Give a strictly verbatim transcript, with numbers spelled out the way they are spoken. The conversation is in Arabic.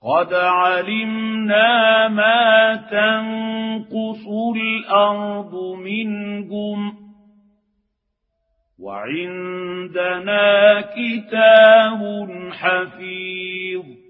قد علمنا ما تنقص الأرض منهم وعندنا كتاب حفيظ